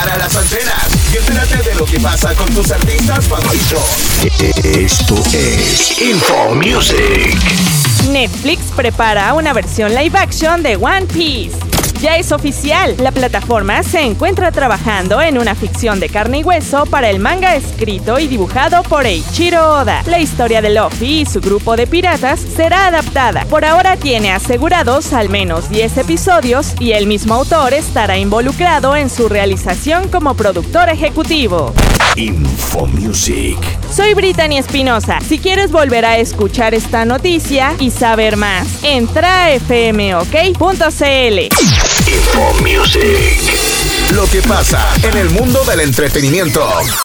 Prepara las antenas y entérate de lo que pasa con tus artistas favoritos. Esto es Info Music. Netflix prepara una versión live action de One Piece. Ya es oficial, la plataforma se encuentra trabajando en una ficción de carne y hueso para el manga escrito y dibujado por Eiichiro Oda. La historia de Luffy y su grupo de piratas será adaptada. Por ahora tiene asegurados al menos 10 episodios y el mismo autor estará involucrado en su realización como productor ejecutivo. Info Music. Soy Brittany Espinosa. Si quieres volver a escuchar esta noticia y saber más, entra a fmok.cl. Info Music. Lo que pasa en el mundo del entretenimiento.